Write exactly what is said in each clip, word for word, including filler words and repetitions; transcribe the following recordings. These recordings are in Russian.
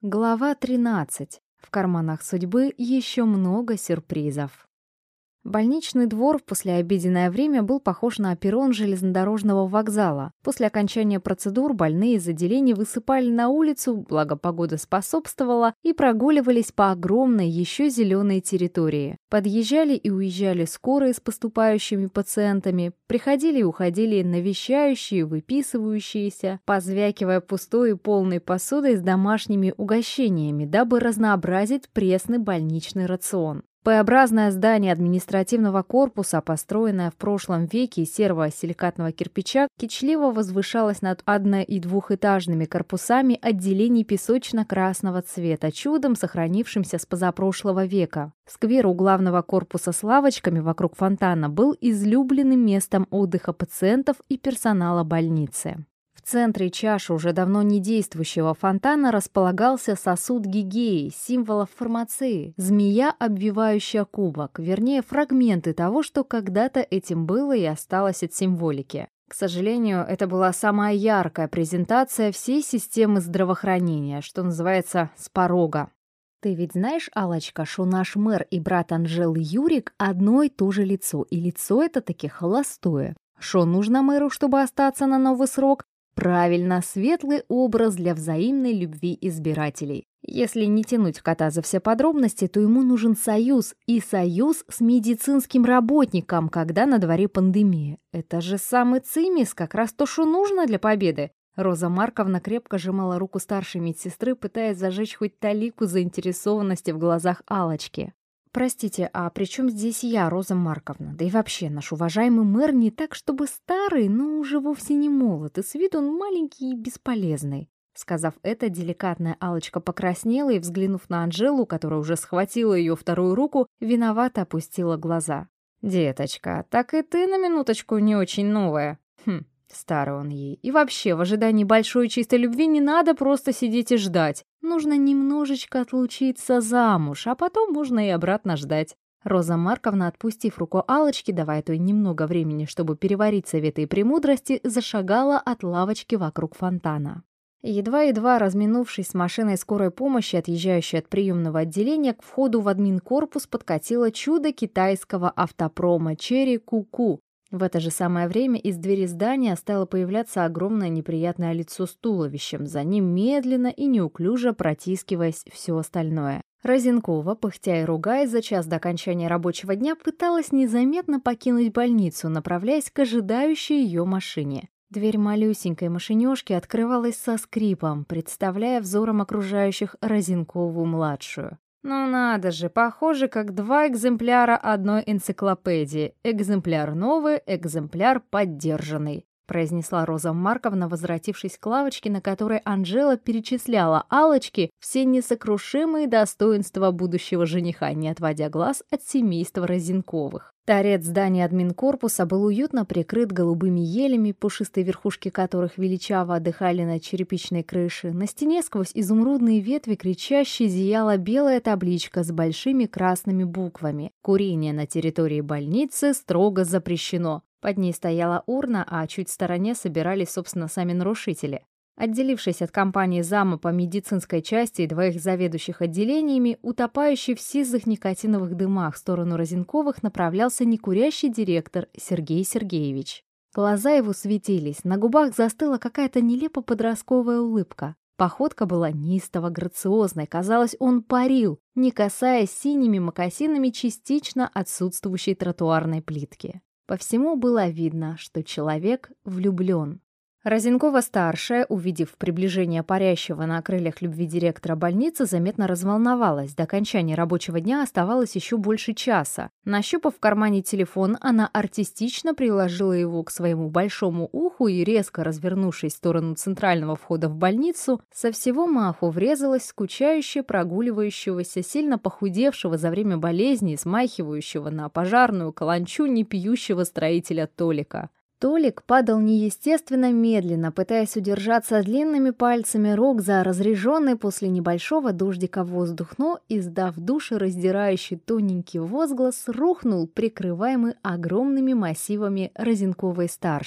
Глава тринадцать. В карманах судьбы еще много сюрпризов. Больничный двор в послеобеденное время был похож на перрон железнодорожного вокзала. После окончания процедур больные из отделений высыпали на улицу, благо погода способствовала, и прогуливались по огромной, еще зеленой территории. Подъезжали и уезжали скорые с поступающими пациентами, приходили и уходили навещающие, выписывающиеся, позвякивая пустой и полной посудой с домашними угощениями, дабы разнообразить пресный больничный рацион. П-образное здание административного корпуса, построенное в прошлом веке из серого силикатного кирпича, кичливо возвышалось над одно- и двухэтажными корпусами отделений песочно-красного цвета, чудом сохранившимся с позапрошлого века. Сквер у главного корпуса с лавочками вокруг фонтана был излюбленным местом отдыха пациентов и персонала больницы. В центре чаши уже давно не действующего фонтана располагался сосуд Гигеи, символов фармации, змея, обвивающая кубок, вернее, фрагменты того, что когда-то этим было и осталось от символики. К сожалению, это была самая яркая презентация всей системы здравоохранения, что называется, с порога. Ты ведь знаешь, Аллочка, что наш мэр и брат Анжелы Юрик одно и то же лицо, и лицо это таки холостое. Что нужно мэру, чтобы остаться на новый срок? Правильно, светлый образ для взаимной любви избирателей. Если не тянуть кота за все подробности, то ему нужен союз, и союз с медицинским работником, когда на дворе пандемия. Это же самый цимис, как раз то, что нужно для победы. Роза Марковна крепко сжимала руку старшей медсестры, пытаясь зажечь хоть талику заинтересованности в глазах Аллочки. «Простите, а при чем здесь я, Роза Марковна? Да и вообще, наш уважаемый мэр не так, чтобы старый, но уже вовсе не молод, и с виду он маленький и бесполезный». Сказав это, деликатная Аллочка покраснела и, взглянув на Анжелу, которая уже схватила ее вторую руку, виновато опустила глаза. «Деточка, так и ты на минуточку не очень новая». «Хм, старый он ей. И вообще, в ожидании большой чистой любви не надо просто сидеть и ждать. Нужно немножечко отлучиться замуж, а потом можно и обратно ждать». Роза Марковна, отпустив руку Аллочки, давая той немного времени, чтобы переварить советы и премудрости, зашагала от лавочки вокруг фонтана. Едва-едва разминувшись с машиной скорой помощи, отъезжающей от приемного отделения, к входу в админкорпус подкатило чудо китайского автопрома «Черри Ку-Ку». В это же самое время из двери здания стало появляться огромное неприятное лицо с туловищем, за ним медленно и неуклюже протискиваясь все остальное. Разенкова, пыхтя и ругаясь за час до окончания рабочего дня, пыталась незаметно покинуть больницу, направляясь к ожидающей ее машине. Дверь малюсенькой машинёшки открывалась со скрипом, представляя взором окружающих Разенкову-младшую. Ну надо же, похоже, как два экземпляра одной энциклопедии. Экземпляр новый, экземпляр поддержанный, произнесла Роза Марковна, возвратившись к лавочке, на которой Анжела перечисляла Аллочке все несокрушимые достоинства будущего жениха, не отводя глаз от семейства Разенковых. Торец здания админкорпуса был уютно прикрыт голубыми елями, пушистые верхушки которых величаво отдыхали на черепичной крыше. На стене сквозь изумрудные ветви кричаще зияла белая табличка с большими красными буквами. Курение на территории больницы строго запрещено. Под ней стояла урна, а чуть в стороне собирались, собственно, сами нарушители. Отделившись от компании зама по медицинской части и двоих заведующих отделениями, утопающий в сизых никотиновых дымах в сторону Разенковых направлялся некурящий директор Сергей Сергеевич. Глаза его светились, на губах застыла какая-то нелепо подростковая улыбка. Походка была неистово грациозной, казалось, он парил, не касаясь синими мокасинами частично отсутствующей тротуарной плитки. По всему было видно, что человек влюблен. Разенкова-старшая, увидев приближение парящего на крыльях любви директора больницы, заметно разволновалась. До окончания рабочего дня оставалось еще больше часа. Нащупав в кармане телефон, она артистично приложила его к своему большому уху и, резко развернувшись в сторону центрального входа в больницу, со всего маху врезалась в скучающе прогуливающегося, сильно похудевшего за время болезни, смахивающего на пожарную каланчу непьющего строителя Толика. Толик падал неестественно медленно, пытаясь удержаться длинными пальцами рук за разреженный после небольшого дождика воздух, но, издав душераздирающий тоненький возглас, рухнул, прикрываемый огромными массивами Разенковой-старшей.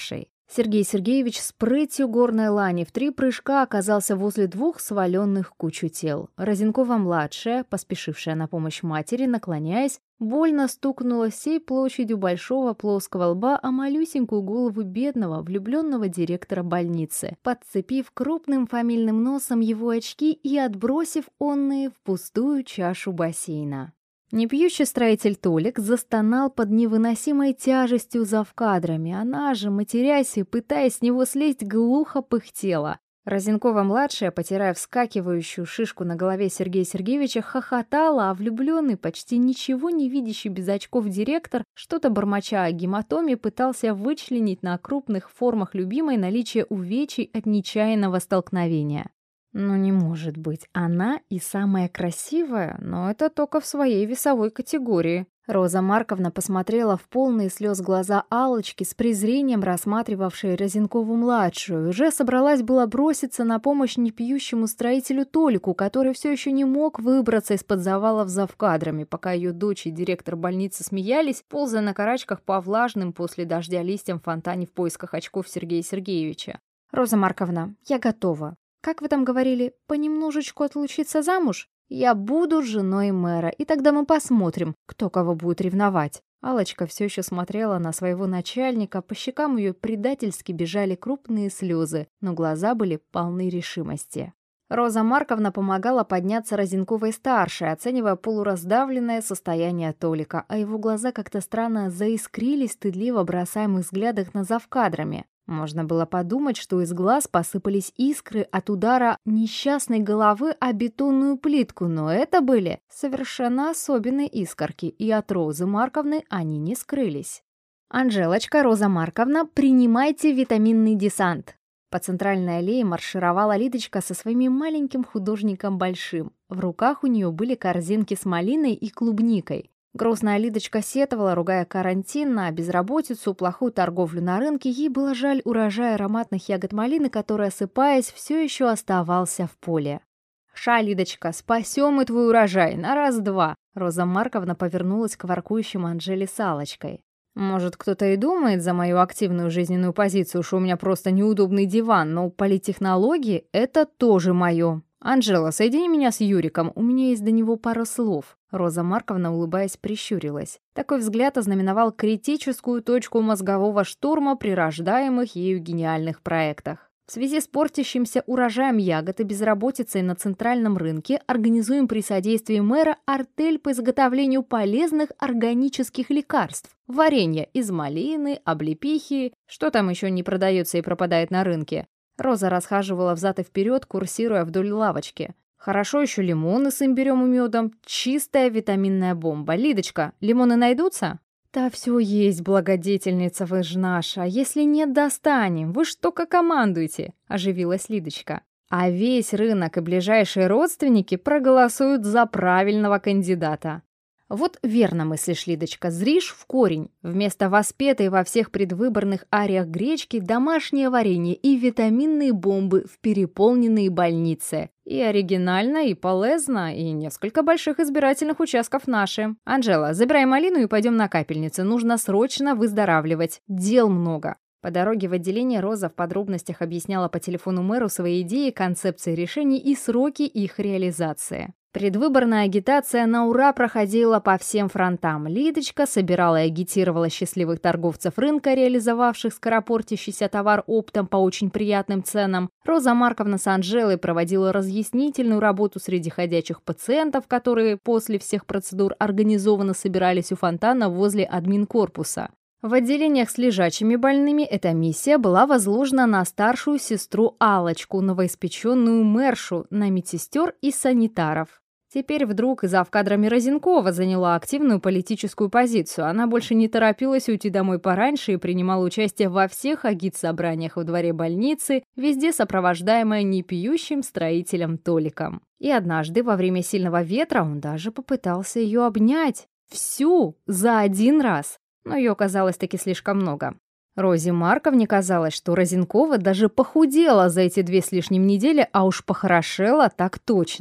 Сергей Сергеевич с прытью горной лани в три прыжка оказался возле двух сваленных кучу тел. Разинкова-младшая, поспешившая на помощь матери, наклоняясь, больно стукнула всей площадью большого плоского лба о малюсенькую голову бедного, влюбленного директора больницы, подцепив крупным фамильным носом его очки и отбросив онные в пустую чашу бассейна. Непьющий строитель Толик застонал под невыносимой тяжестью завкадрами. Она же, матерясь и пытаясь с него слезть, глухо пыхтела. Разинкова-младшая, потирая вскакивающую шишку на голове Сергея Сергеевича, хохотала, а влюбленный, почти ничего не видящий без очков директор, что-то бормоча о гематоме, пытался вычленить на крупных формах любимой наличие увечий от нечаянного столкновения. Ну не может быть, она и самая красивая, но это только в своей весовой категории. Роза Марковна посмотрела в полные слез глаза Аллочки, с презрением рассматривавшей Разинкову-младшую, и уже собралась была броситься на помощь непьющему строителю Толику, который все еще не мог выбраться из-под завалов завкадрами, пока ее дочь и директор больницы смеялись, ползая на карачках по влажным после дождя листьям в фонтане в поисках очков Сергея Сергеевича. «Роза Марковна, я готова. Как вы там говорили, понемножечку отлучиться замуж? Я буду женой мэра, и тогда мы посмотрим, кто кого будет ревновать». Аллочка все еще смотрела на своего начальника, по щекам ее предательски бежали крупные слезы, но глаза были полны решимости. Роза Марковна помогала подняться Разинковой-старшей, оценивая полураздавленное состояние Толика, а его глаза как-то странно заискрились в стыдливо бросаемых взглядах на завкадрами. Можно было подумать, что из глаз посыпались искры от удара несчастной головы о бетонную плитку, но это были совершенно особенные искорки, и от Розы Марковны они не скрылись. «Анжелочка, Роза Марковна, принимайте витаминный десант!» По центральной аллее маршировала Лидочка со своим маленьким художником Большим. В руках у нее были корзинки с малиной и клубникой. Грустная Лидочка сетовала, ругая карантин, на безработицу, плохую торговлю на рынке. Ей было жаль урожая ароматных ягод малины, который, осыпаясь, все еще оставался в поле. «Ша, Лидочка, спасем мы твой урожай, на раз-два!» Роза Марковна повернулась к воркующим Анжеле с Аллочкой. «Может, кто-то и думает за мою активную жизненную позицию, что у меня просто неудобный диван, но политтехнологии — это тоже мое. Анжела, соедини меня с Юриком, у меня есть до него пара слов». Роза Марковна, улыбаясь, прищурилась. Такой взгляд ознаменовал критическую точку мозгового штурма при рождаемых ею гениальных проектах. В связи с портящимся урожаем ягод и безработицей на центральном рынке организуем при содействии мэра артель по изготовлению полезных органических лекарств. Варенье из малины, облепихи, что там еще не продается и пропадает на рынке. Роза расхаживала взад и вперед, курсируя вдоль лавочки. Хорошо еще лимоны с имбирем и медом. Чистая витаминная бомба. Лидочка, лимоны найдутся? Да все есть, благодетельница вы ж наша. Если нет, достанем. Вы ж только командуйте, оживилась Лидочка. А весь рынок и ближайшие родственники проголосуют за правильного кандидата. Вот верно мыслишь, Лидочка, зришь в корень. Вместо воспетой во всех предвыборных ариях гречки домашнее варенье и витаминные бомбы в переполненные больницы. И оригинально, и полезно, и несколько больших избирательных участков наши. Анжела, забирай малину и пойдем на капельницу. Нужно срочно выздоравливать. Дел много. По дороге в отделение Роза в подробностях объясняла по телефону мэру свои идеи, концепции решений и сроки их реализации. Предвыборная агитация на ура проходила по всем фронтам. Лидочка собирала и агитировала счастливых торговцев рынка, реализовавших скоропортящийся товар оптом по очень приятным ценам. Роза Марковна с Анжелой проводила разъяснительную работу среди ходячих пациентов, которые после всех процедур организованно собирались у фонтана возле админкорпуса. В отделениях с лежачими больными эта миссия была возложена на старшую сестру Аллочку, новоиспеченную мэршу, на медсестер и санитаров. Теперь вдруг и завкадрами Разинкова заняла активную политическую позицию. Она больше не торопилась уйти домой пораньше и принимала участие во всех агит-собраниях во дворе больницы, везде сопровождаемая непьющим строителем Толиком. И однажды во время сильного ветра он даже попытался ее обнять. Всю! За один раз! Но ее оказалось таки слишком много. Розе Марковне казалось, что Разинкова даже похудела за эти две с лишним недели, а уж похорошела так точно.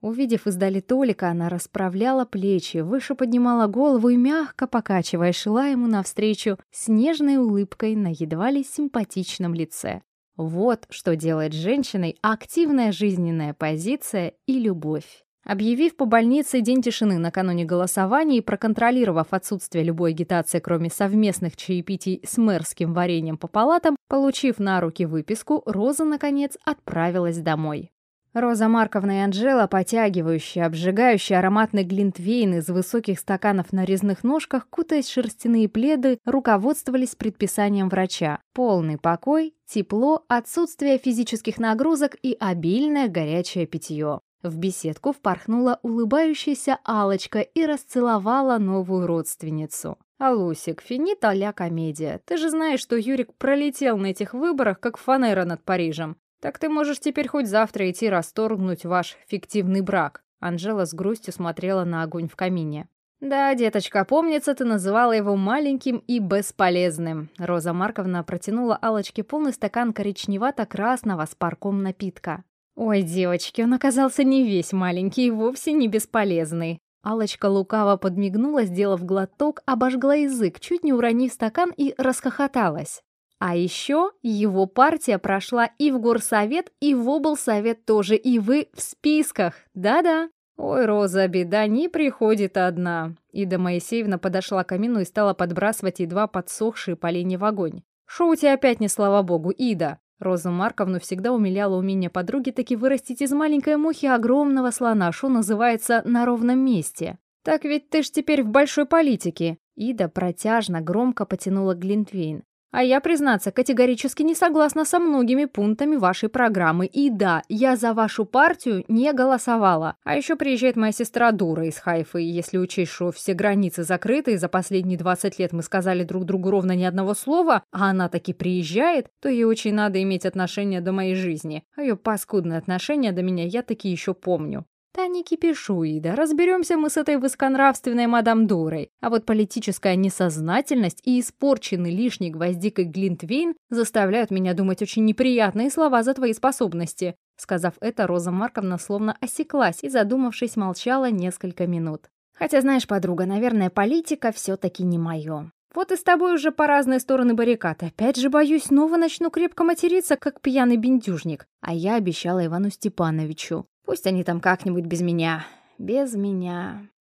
Увидев издали Толика, она расправляла плечи, выше поднимала голову и, мягко покачивая, шла ему навстречу с нежной улыбкой на едва ли симпатичном лице. Вот что делает с женщиной активная жизненная позиция и любовь. Объявив по больнице день тишины накануне голосования и проконтролировав отсутствие любой агитации, кроме совместных чаепитий с мэрским вареньем по палатам, получив на руки выписку, Роза, наконец, отправилась домой. Роза Марковна и Анжела, потягивающие, обжигающие ароматный глинтвейн из высоких стаканов на резных ножках, кутаясь в шерстяные пледы, руководствовались предписанием врача. Полный покой, тепло, отсутствие физических нагрузок и обильное горячее питье. В беседку впорхнула улыбающаяся Алочка и расцеловала новую родственницу. «Алусик, финита ля комедия. Ты же знаешь, что Юрик пролетел на этих выборах, как фанера над Парижем. Так ты можешь теперь хоть завтра идти расторгнуть ваш фиктивный брак». Анжела с грустью смотрела на огонь в камине. «Да, деточка, помнится, ты называла его маленьким и бесполезным». Роза Марковна протянула Аллочке полный стакан коричневато-красного с парком напитка. «Ой, девочки, он оказался не весь маленький и вовсе не бесполезный». Аллочка лукаво подмигнула, сделав глоток, обожгла язык, чуть не уронив стакан и расхохоталась. А еще его партия прошла и в горсовет, и в облсовет тоже, и вы в списках. Да-да. Ой, Роза, беда не приходит одна. Ида Моисеевна подошла к камину и стала подбрасывать едва подсохшие поленья в огонь. Шо у тебя опять не слава богу, Ида? Розу Марковну всегда умиляло умение подруги таки вырастить из маленькой мухи огромного слона, шо называется, на ровном месте. Так ведь ты ж теперь в большой политике. Ида протяжно, громко потянула глинтвейн. А я, признаться, категорически не согласна со многими пунктами вашей программы. И да, я за вашу партию не голосовала. А еще приезжает моя сестра дура из Хайфы, и если учесть, что все границы закрыты, и за последние двадцать лет мы сказали друг другу ровно ни одного слова, а она таки приезжает, то ей очень надо иметь отношение до моей жизни. А ее паскудное отношение до меня я таки еще помню. Да не кипишуй, Ида, разберемся мы с этой высоконравственной мадам Дурой. А вот политическая несознательность и испорченный лишней гвоздикой глинтвейн заставляют меня думать очень неприятные слова за твои способности. Сказав это, Роза Марковна словно осеклась и, задумавшись, молчала несколько минут. Хотя, знаешь, подруга, наверное, политика все-таки не мое. Вот и с тобой уже по разные стороны баррикад. Опять же, боюсь, снова начну крепко материться, как пьяный бендюжник. А я обещала Ивану Степановичу. Пусть они там как-нибудь без меня. Без меня.